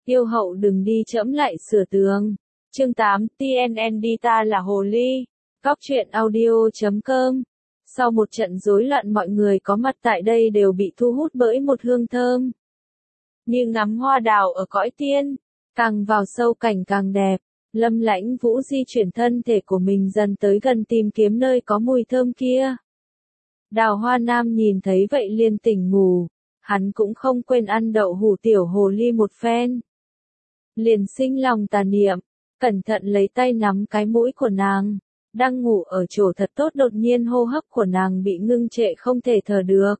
Yêu hậu đừng đi trẫm lại sửa tường. Chương 8, TNND ta là hồ ly. Góc truyện audio.com. Sau một trận rối loạn, mọi người có mặt tại đây đều bị thu hút bởi một hương thơm. Như ngắm hoa đào ở cõi tiên, càng vào sâu cảnh càng đẹp. Lâm Lãnh Vũ di chuyển thân thể của mình dần tới gần tìm kiếm nơi có mùi thơm kia. Đào Hoa Nam nhìn thấy vậy liền tỉnh ngủ, hắn cũng không quên ăn đậu hũ tiểu hồ ly một phen. Liền sinh lòng tà niệm, cẩn thận lấy tay nắm cái mũi của nàng, đang ngủ ở chỗ thật tốt, đột nhiên hô hấp của nàng bị ngưng trệ không thể thở được.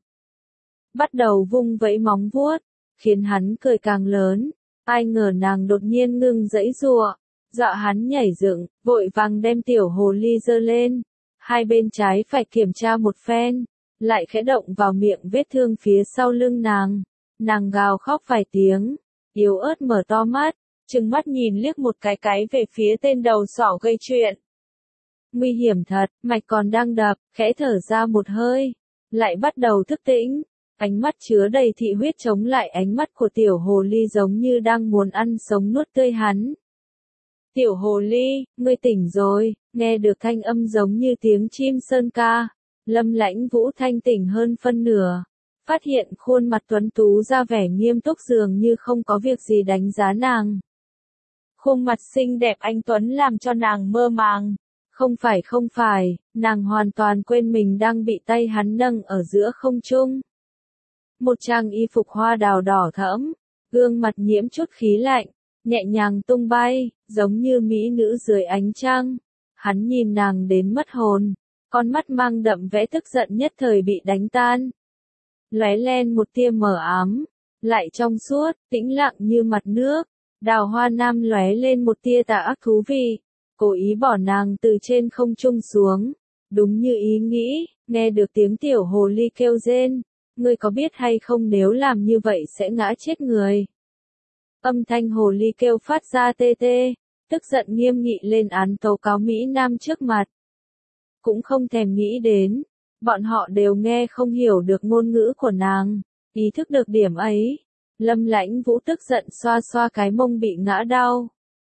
Bắt đầu vung vẫy móng vuốt, khiến hắn cười càng lớn, ai ngờ nàng đột nhiên ngừng giãy giụa, dọa hắn nhảy dựng, vội vàng đem tiểu hồ ly giơ lên, hai bên trái phải kiểm tra một phen, lại khẽ động vào miệng vết thương phía sau lưng nàng gào khóc vài tiếng, yếu ớt mở to mắt, trừng mắt nhìn liếc một cái về phía tên đầu sỏ gây chuyện. Nguy hiểm thật, mạch còn đang đập, khẽ thở ra một hơi, lại bắt đầu thức tỉnh, ánh mắt chứa đầy thị huyết chống lại ánh mắt của tiểu hồ ly giống như đang muốn ăn sống nuốt tươi hắn. Tiểu hồ ly, ngươi tỉnh rồi, nghe được thanh âm giống như tiếng chim sơn ca. Lâm Lãnh Vũ thanh tỉnh hơn phân nửa, phát hiện khuôn mặt tuấn tú ra vẻ nghiêm túc dường như không có việc gì đánh giá nàng. Khuôn mặt xinh đẹp anh tuấn làm cho nàng mơ màng. Không phải, nàng hoàn toàn quên mình đang bị tay hắn nâng ở giữa không trung. Một trang y phục hoa đào đỏ thẫm, gương mặt nhiễm chút khí lạnh, nhẹ nhàng tung bay, giống như mỹ nữ dưới ánh trăng. Hắn nhìn nàng đến mất hồn, con mắt mang đậm vẻ tức giận nhất thời bị đánh tan. Lóe lên một tia mờ ám, lại trong suốt, tĩnh lặng như mặt nước. Đào Hoa Nam lóe lên một tia tà ác thú vị, cố ý bỏ nàng từ trên không trung xuống. Đúng như ý nghĩ, nghe được tiếng tiểu hồ ly kêu rên, ngươi có biết hay không nếu làm như vậy sẽ ngã chết người. Âm thanh hồ ly kêu phát ra tê tê, tức giận nghiêm nghị lên án tố cáo Mỹ Nam trước mặt. Cũng không thèm nghĩ đến, bọn họ đều nghe không hiểu được ngôn ngữ của nàng, ý thức được điểm ấy. Lâm Lãnh Vũ tức giận xoa xoa cái mông bị ngã đau.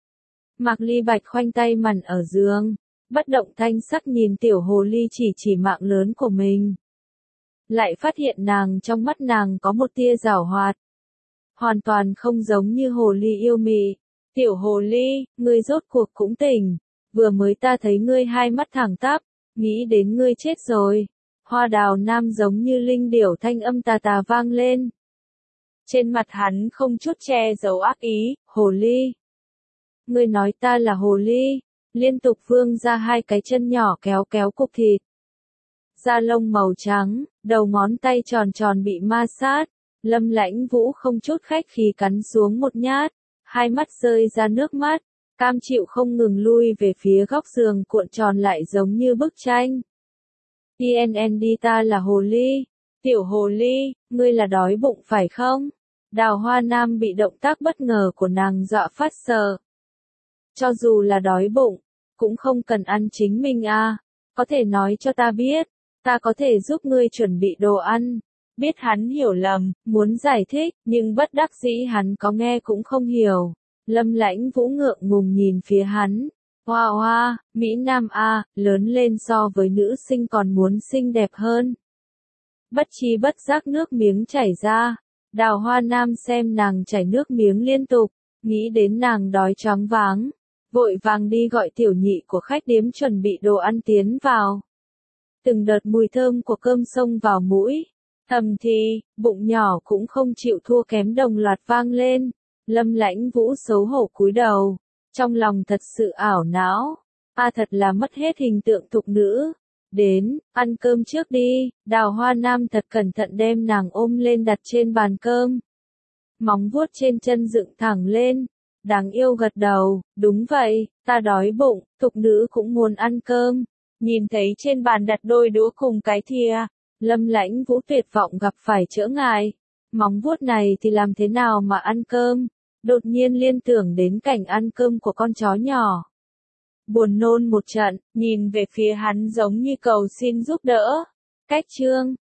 Mạc Ly Bạch khoanh tay mằn ở giường, bất động thanh sắc nhìn tiểu hồ ly chỉ mạng lớn của mình. Lại phát hiện nàng trong mắt nàng có một tia giảo hoạt. Hoàn toàn không giống như hồ ly yêu mị. Tiểu hồ ly, ngươi rốt cuộc cũng tỉnh. Vừa mới ta thấy ngươi hai mắt thẳng tắp, nghĩ đến ngươi chết rồi. Hoa Đào Nam giống như linh điểu, thanh âm tà tà vang lên. Trên mặt hắn không chút che giấu ác ý, hồ ly. Ngươi nói ta là hồ ly, liên tục vươn ra hai cái chân nhỏ kéo kéo cục thịt. Da lông màu trắng, đầu ngón tay tròn tròn bị ma sát. Lâm Lãnh Vũ không chút khách khí cắn xuống một nhát, hai mắt rơi ra nước mắt, cam chịu không ngừng lui về phía góc giường cuộn tròn lại giống như bức tranh. TNND ta là hồ ly, tiểu hồ ly, ngươi là đói bụng phải không? Đào Hoa Nam bị động tác bất ngờ của nàng dọa phát sợ. Cho dù là đói bụng, cũng không cần ăn chính mình à, có thể nói cho ta biết, ta có thể giúp ngươi chuẩn bị đồ ăn. Biết hắn hiểu lầm, muốn giải thích, nhưng bất đắc dĩ hắn có nghe cũng không hiểu. Lâm Lãnh Vũ ngượng ngùng nhìn phía hắn. Hoa hoa, Mỹ Nam a, lớn lên so với nữ sinh còn muốn xinh đẹp hơn. Bất chi bất giác nước miếng chảy ra. Đào Hoa Nam xem nàng chảy nước miếng liên tục, nghĩ đến nàng đói choáng váng. Vội vàng đi gọi tiểu nhị của khách điếm chuẩn bị đồ ăn tiến vào. Từng đợt mùi thơm của cơm xông vào mũi. Thầm thì, bụng nhỏ cũng không chịu thua kém đồng loạt vang lên. Lâm Lãnh Vũ xấu hổ cúi đầu, trong lòng thật sự ảo não. Thật là mất hết hình tượng thục nữ. Đến, ăn cơm trước đi. Đào Hoa Nam thật cẩn thận đem nàng ôm lên đặt trên bàn cơm. Móng vuốt trên chân dựng thẳng lên. Đáng yêu gật đầu, đúng vậy, ta đói bụng, thục nữ cũng muốn ăn cơm. Nhìn thấy trên bàn đặt đôi đũa cùng cái thìa. Lâm Lãnh Vũ tuyệt vọng gặp phải chỡ ngại. Móng vuốt này thì làm thế nào mà ăn cơm? Đột nhiên liên tưởng đến cảnh ăn cơm của con chó nhỏ. Buồn nôn một trận, nhìn về phía hắn giống như cầu xin giúp đỡ. Cách chương